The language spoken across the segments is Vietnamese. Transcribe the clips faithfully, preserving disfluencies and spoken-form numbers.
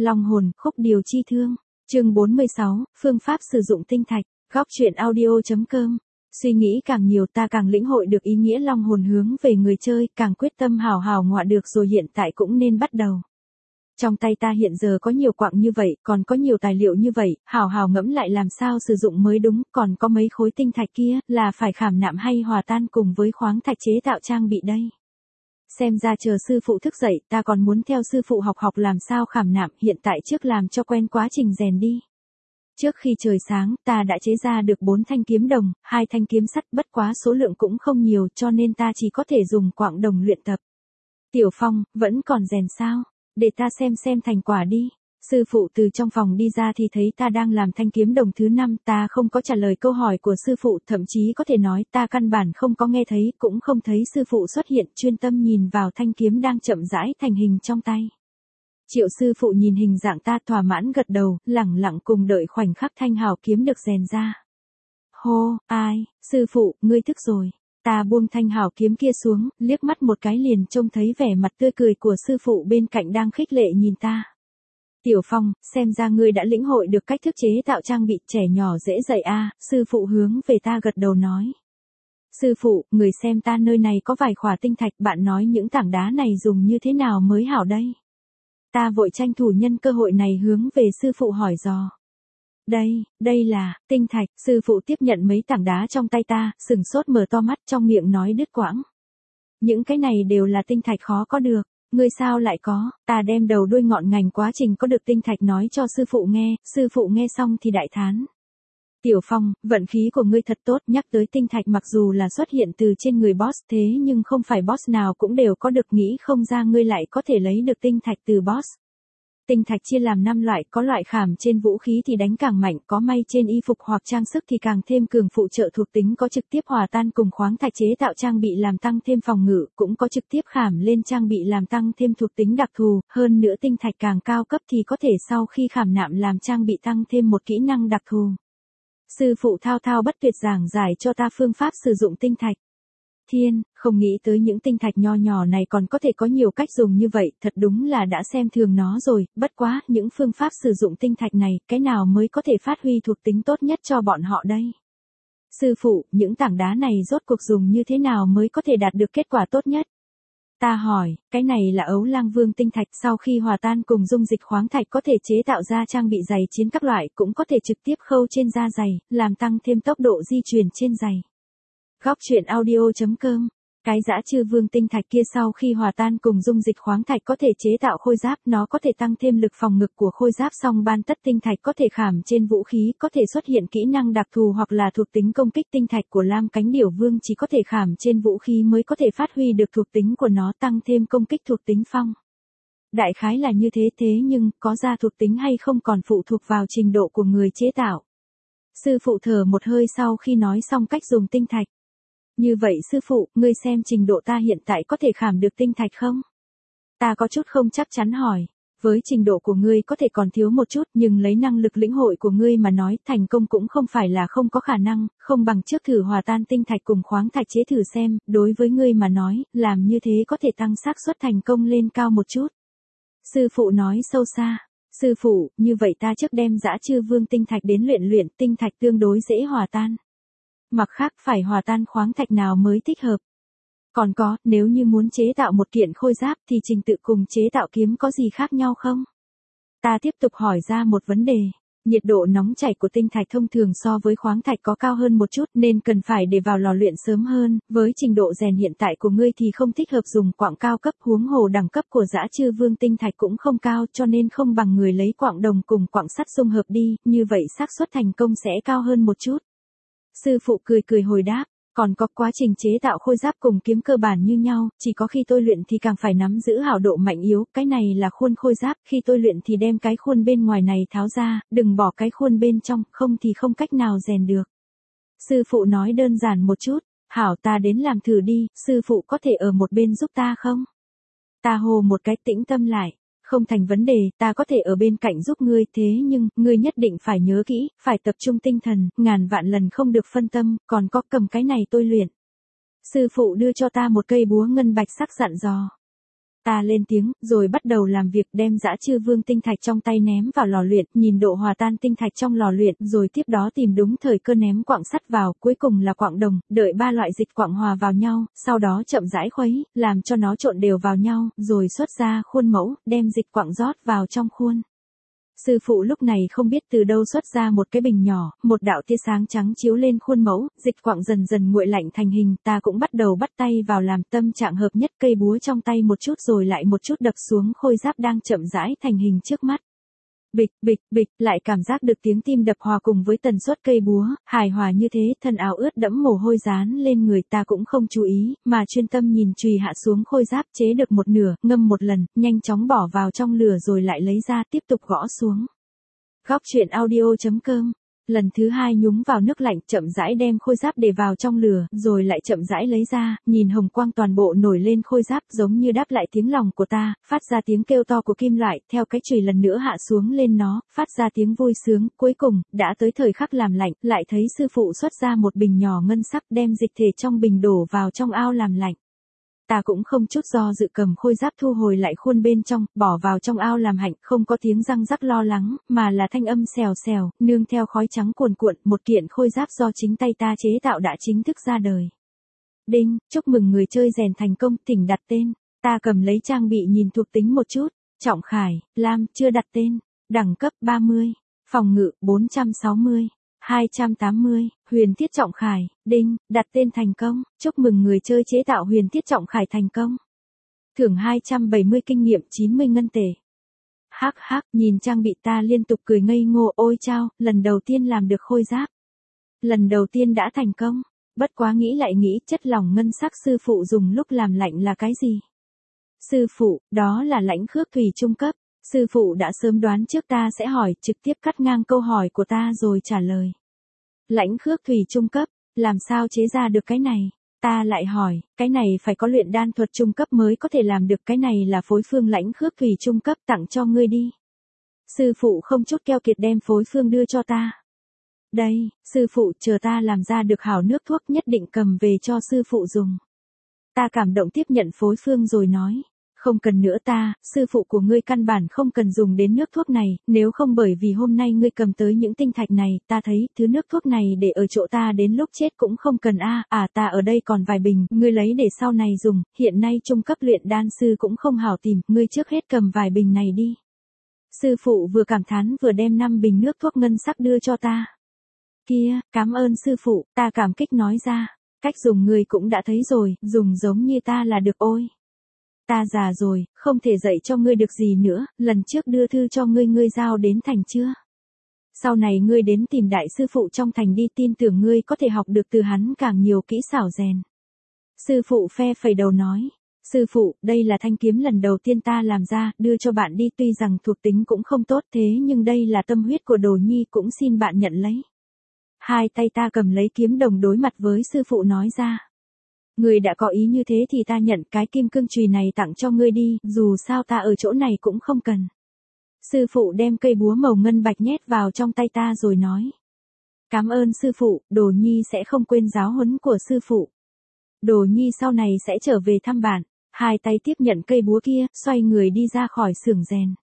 Long hồn, khúc điều chi thương. Chương bốn mươi sáu, phương pháp sử dụng tinh thạch. Góc truyện audio chấm com. Suy nghĩ càng nhiều ta càng lĩnh hội được ý nghĩa long hồn hướng về người chơi, càng quyết tâm hào hào ngọa được rồi hiện tại cũng nên bắt đầu. Trong tay ta hiện giờ có nhiều quặng như vậy, còn có nhiều tài liệu như vậy, hào hào ngẫm lại làm sao sử dụng mới đúng, còn có mấy khối tinh thạch kia, là phải khảm nạm hay hòa tan cùng với khoáng thạch chế tạo trang bị đây. Xem ra chờ sư phụ thức dậy, ta còn muốn theo sư phụ học học làm sao khảm nạm, hiện tại trước làm cho quen quá trình rèn đi. Trước khi trời sáng, ta đã chế ra được bốn thanh kiếm đồng, hai thanh kiếm sắt, bất quá số lượng cũng không nhiều cho nên ta chỉ có thể dùng quặng đồng luyện tập. Tiểu Phong, vẫn còn rèn sao? Để ta xem xem thành quả đi. Sư phụ từ trong phòng đi ra thì thấy ta đang làm thanh kiếm đồng thứ năm, ta không có trả lời câu hỏi của sư phụ, thậm chí có thể nói ta căn bản không có nghe thấy, cũng không thấy sư phụ xuất hiện, chuyên tâm nhìn vào thanh kiếm đang chậm rãi thành hình trong tay. Triệu sư phụ nhìn hình dạng ta thỏa mãn gật đầu, lẳng lặng cùng đợi khoảnh khắc thanh hào kiếm được rèn ra. Hô, ai, sư phụ, ngươi thức rồi. Ta buông thanh hào kiếm kia xuống, liếc mắt một cái liền trông thấy vẻ mặt tươi cười của sư phụ bên cạnh đang khích lệ nhìn ta. Tiểu Phong, xem ra ngươi đã lĩnh hội được cách thức chế tạo trang bị, trẻ nhỏ dễ dạy a, à, sư phụ hướng về ta gật đầu nói. Sư phụ, người xem ta nơi này có vài khỏa tinh thạch, bạn nói những tảng đá này dùng như thế nào mới hảo đây? Ta vội tranh thủ nhân cơ hội này hướng về sư phụ hỏi dò. Đây, đây là, tinh thạch, sư phụ tiếp nhận mấy tảng đá trong tay ta, sừng sốt mở to mắt trong miệng nói đứt quãng. Những cái này đều là tinh thạch khó có được, ngươi sao lại có, ta đem đầu đuôi ngọn ngành quá trình có được tinh thạch nói cho sư phụ nghe, sư phụ nghe xong thì đại thán. Tiểu Phong, vận khí của ngươi thật tốt, nhắc tới tinh thạch mặc dù là xuất hiện từ trên người boss thế nhưng không phải boss nào cũng đều có được, nghĩ không ra ngươi lại có thể lấy được tinh thạch từ boss. Tinh thạch chia làm năm loại, có loại khảm trên vũ khí thì đánh càng mạnh, có may trên y phục hoặc trang sức thì càng thêm cường phụ trợ thuộc tính, có trực tiếp hòa tan cùng khoáng thạch chế tạo trang bị làm tăng thêm phòng ngự, cũng có trực tiếp khảm lên trang bị làm tăng thêm thuộc tính đặc thù, hơn nữa tinh thạch càng cao cấp thì có thể sau khi khảm nạm làm trang bị tăng thêm một kỹ năng đặc thù. Sư phụ thao thao bất tuyệt giảng giải cho ta phương pháp sử dụng tinh thạch. Thiên, không nghĩ tới những tinh thạch nho nhỏ này còn có thể có nhiều cách dùng như vậy, thật đúng là đã xem thường nó rồi, bất quá, những phương pháp sử dụng tinh thạch này, cái nào mới có thể phát huy thuộc tính tốt nhất cho bọn họ đây? Sư phụ, những tảng đá này rốt cuộc dùng như thế nào mới có thể đạt được kết quả tốt nhất? Ta hỏi, cái này là ấu lang vương tinh thạch, sau khi hòa tan cùng dung dịch khoáng thạch có thể chế tạo ra trang bị giày chiến các loại, cũng có thể trực tiếp khâu trên da giày, làm tăng thêm tốc độ di chuyển trên giày. Góc truyện audio chấm com. Cái dã chư vương tinh thạch kia sau khi hòa tan cùng dung dịch khoáng thạch có thể chế tạo khôi giáp, nó có thể tăng thêm lực phòng ngự của khôi giáp, song ban tất tinh thạch có thể khảm trên vũ khí, có thể xuất hiện kỹ năng đặc thù hoặc là thuộc tính công kích. Tinh thạch của lam cánh điểu vương chỉ có thể khảm trên vũ khí mới có thể phát huy được thuộc tính của nó, tăng thêm công kích thuộc tính phong. Đại khái là như thế, thế nhưng có ra thuộc tính hay không còn phụ thuộc vào trình độ của người chế tạo. Sư phụ thở một hơi sau khi nói xong cách dùng tinh thạch. Như vậy sư phụ, ngươi xem trình độ ta hiện tại có thể khảm được tinh thạch không? Ta có chút không chắc chắn hỏi. Với trình độ của ngươi có thể còn thiếu một chút, nhưng lấy năng lực lĩnh hội của ngươi mà nói, thành công cũng không phải là không có khả năng, không bằng trước thử hòa tan tinh thạch cùng khoáng thạch chế thử xem, đối với ngươi mà nói, làm như thế có thể tăng xác suất thành công lên cao một chút. Sư phụ nói sâu xa. Sư phụ, như vậy ta trước đem dã chư vương tinh thạch đến luyện luyện, tinh thạch tương đối dễ hòa tan. Mặt khác phải hòa tan khoáng thạch nào mới thích hợp. Còn có, nếu như muốn chế tạo một kiện khôi giáp thì trình tự cùng chế tạo kiếm có gì khác nhau không? Ta tiếp tục hỏi ra một vấn đề. Nhiệt độ nóng chảy của tinh thạch thông thường so với khoáng thạch có cao hơn một chút nên cần phải để vào lò luyện sớm hơn, với trình độ rèn hiện tại của ngươi thì không thích hợp dùng quặng cao cấp, huống hồ đẳng cấp của dã chư vương tinh thạch cũng không cao cho nên không bằng người lấy quặng đồng cùng quặng sắt dung hợp đi, như vậy xác suất thành công sẽ cao hơn một chút. Sư phụ cười cười hồi đáp, còn có quá trình chế tạo khôi giáp cùng kiếm cơ bản như nhau, chỉ có khi tôi luyện thì càng phải nắm giữ hảo độ mạnh yếu, cái này là khuôn khôi giáp, khi tôi luyện thì đem cái khuôn bên ngoài này tháo ra, đừng bỏ cái khuôn bên trong, không thì không cách nào rèn được. Sư phụ nói đơn giản một chút, hảo ta đến làm thử đi, sư phụ có thể ở một bên giúp ta không? Ta hồ một cái tĩnh tâm lại. Không thành vấn đề, ta có thể ở bên cạnh giúp ngươi, thế nhưng, ngươi nhất định phải nhớ kỹ, phải tập trung tinh thần, ngàn vạn lần không được phân tâm, còn có cầm cái này tôi luyện. Sư phụ đưa cho ta một cây búa ngân bạch sắc dặn dò. Ta lên tiếng, rồi bắt đầu làm việc đem dã chư vương tinh thạch trong tay ném vào lò luyện, nhìn độ hòa tan tinh thạch trong lò luyện, rồi tiếp đó tìm đúng thời cơ ném quặng sắt vào, cuối cùng là quặng đồng, đợi ba loại dịch quặng hòa vào nhau, sau đó chậm rãi khuấy, làm cho nó trộn đều vào nhau, rồi xuất ra khuôn mẫu, đem dịch quặng rót vào trong khuôn. Sư phụ lúc này không biết từ đâu xuất ra một cái bình nhỏ, một đạo tia sáng trắng chiếu lên khuôn mẫu, dịch quặng dần dần nguội lạnh thành hình, ta cũng bắt đầu bắt tay vào làm, tâm trạng hợp nhất, cây búa trong tay một chút rồi lại một chút đập xuống khôi giáp đang chậm rãi thành hình trước mắt. Bịch, bịch, bịch, lại cảm giác được tiếng tim đập hòa cùng với tần suất cây búa, hài hòa như thế, thân áo ướt đẫm mồ hôi dán lên người, ta cũng không chú ý, mà chuyên tâm nhìn chùy hạ xuống khôi giáp, chế được một nửa, ngâm một lần, nhanh chóng bỏ vào trong lửa rồi lại lấy ra, tiếp tục gõ xuống. Góc truyện audio.com. Lần thứ hai nhúng vào nước lạnh, chậm rãi đem khôi giáp để vào trong lửa, rồi lại chậm rãi lấy ra, nhìn hồng quang toàn bộ nổi lên khôi giáp, giống như đáp lại tiếng lòng của ta, phát ra tiếng kêu to của kim loại, theo cái chùy lần nữa hạ xuống lên nó, phát ra tiếng vui sướng, cuối cùng, đã tới thời khắc làm lạnh, lại thấy sư phụ xuất ra một bình nhỏ ngân sắc, đem dịch thể trong bình đổ vào trong ao làm lạnh. Ta cũng không chút do dự cầm khôi giáp thu hồi lại khuôn bên trong, bỏ vào trong ao làm hạnh, không có tiếng răng rắc lo lắng, mà là thanh âm xèo xèo, nương theo khói trắng cuồn cuộn, một kiện khôi giáp do chính tay ta chế tạo đã chính thức ra đời. Đinh, chúc mừng người chơi rèn thành công, thỉnh đặt tên. Ta cầm lấy trang bị nhìn thuộc tính một chút, trọng khải, lam, chưa đặt tên, đẳng cấp ba mươi, phòng ngự bốn trăm sáu mươi. hai trăm tám mươi, huyền thiết trọng khải, đinh, đặt tên thành công, chúc mừng người chơi chế tạo huyền thiết trọng khải thành công. Thưởng hai trăm bảy mươi kinh nghiệm chín mươi ngân tệ. Hắc hắc, nhìn trang bị ta liên tục cười ngây ngô, ôi chao, lần đầu tiên làm được khôi giáp. Lần đầu tiên đã thành công, bất quá nghĩ lại nghĩ, chất lỏng ngân sắc sư phụ dùng lúc làm lạnh là cái gì? Sư phụ, đó là lãnh khước thủy trung cấp. Sư phụ đã sớm đoán trước ta sẽ hỏi, trực tiếp cắt ngang câu hỏi của ta rồi trả lời. Lãnh khước thủy trung cấp, làm sao chế ra được cái này? Ta lại hỏi, cái này phải có luyện đan thuật trung cấp mới có thể làm được, cái này là phối phương lãnh khước thủy trung cấp, tặng cho ngươi đi. Sư phụ không chút keo kiệt đem phối phương đưa cho ta. Đây, sư phụ, chờ ta làm ra được hảo nước thuốc nhất định cầm về cho sư phụ dùng. Ta cảm động tiếp nhận phối phương rồi nói. Không cần nữa ta, sư phụ của ngươi căn bản không cần dùng đến nước thuốc này, nếu không bởi vì hôm nay ngươi cầm tới những tinh thạch này, ta thấy, thứ nước thuốc này để ở chỗ ta đến lúc chết cũng không cần a, à ta ở đây còn vài bình, ngươi lấy để sau này dùng, hiện nay trung cấp luyện đan sư cũng không hảo tìm, ngươi trước hết cầm vài bình này đi. Sư phụ vừa cảm thán vừa đem năm bình nước thuốc ngân sắc đưa cho ta. Kia, cảm ơn sư phụ, ta cảm kích nói ra, cách dùng ngươi cũng đã thấy rồi, dùng giống như ta là được ôi. Ta già rồi, không thể dạy cho ngươi được gì nữa, lần trước đưa thư cho ngươi ngươi giao đến thành chưa? Sau này ngươi đến tìm đại sư phụ trong thành đi, tin tưởng ngươi có thể học được từ hắn càng nhiều kỹ xảo rèn. Sư phụ phe phẩy đầu nói, sư phụ, đây là thanh kiếm lần đầu tiên ta làm ra, đưa cho bạn đi, tuy rằng thuộc tính cũng không tốt thế nhưng đây là tâm huyết của đồ nhi, cũng xin bạn nhận lấy. Hai tay ta cầm lấy kiếm đồng đối mặt với sư phụ nói ra. Ngươi đã có ý như thế thì ta nhận, cái kim cương chùy này tặng cho ngươi đi, dù sao ta ở chỗ này cũng không cần. Sư phụ đem cây búa màu ngân bạch nhét vào trong tay ta rồi nói. Cảm ơn sư phụ, đồ nhi sẽ không quên giáo huấn của sư phụ. Đồ nhi sau này sẽ trở về thăm bạn. Hai tay tiếp nhận cây búa kia, xoay người đi ra khỏi xưởng rèn.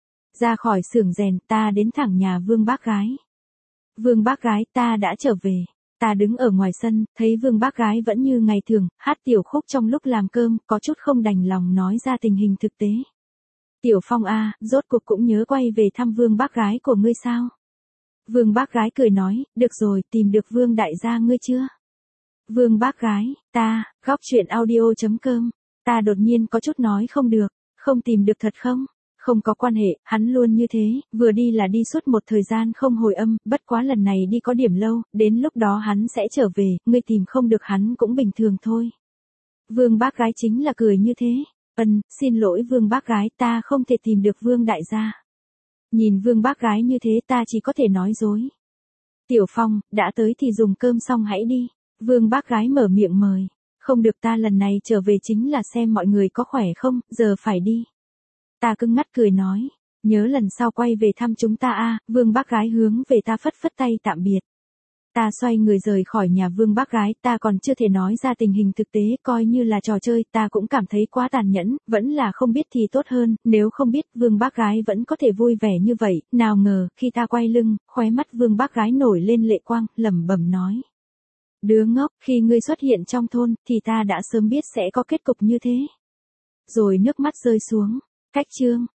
Ra khỏi xưởng rèn, ta đến thẳng nhà Vương bác gái. Vương bác gái, ta đã trở về. Ta đứng ở ngoài sân, thấy Vương bác gái vẫn như ngày thường, hát tiểu khúc trong lúc làm cơm, có chút không đành lòng nói ra tình hình thực tế. Tiểu Phong a, rốt cuộc cũng nhớ quay về thăm Vương bác gái của ngươi sao? Vương bác gái cười nói, được rồi, tìm được Vương đại gia ngươi chưa? Vương bác gái, ta, góc truyện audio.com, ta đột nhiên có chút nói không được, không tìm được thật không? Không có quan hệ, hắn luôn như thế, vừa đi là đi suốt một thời gian không hồi âm, bất quá lần này đi có điểm lâu, đến lúc đó hắn sẽ trở về, ngươi tìm không được hắn cũng bình thường thôi. Vương bác gái chính là cười như thế. Ân, xin lỗi Vương bác gái, ta không thể tìm được Vương đại gia. Nhìn Vương bác gái như thế ta chỉ có thể nói dối. Tiểu Phong, đã tới thì dùng cơm xong hãy đi. Vương bác gái mở miệng mời. Không được, ta lần này trở về chính là xem mọi người có khỏe không, giờ phải đi. Ta cứng ngắt cười nói, nhớ lần sau quay về thăm chúng ta a. Vương bác gái hướng về ta phất phất tay tạm biệt. ta xoay người rời khỏi nhà Vương bác gái, ta còn chưa thể nói ra tình hình thực tế, coi như là trò chơi, ta cũng cảm thấy quá tàn nhẫn, vẫn là không biết thì tốt hơn, nếu không biết Vương bác gái vẫn có thể vui vẻ như vậy, nào ngờ, khi ta quay lưng, khóe mắt Vương bác gái nổi lên lệ quang, lẩm bẩm nói. Đứa ngốc, khi ngươi xuất hiện trong thôn, thì ta đã sớm biết sẽ có kết cục như thế. Rồi nước mắt rơi xuống. Cách chương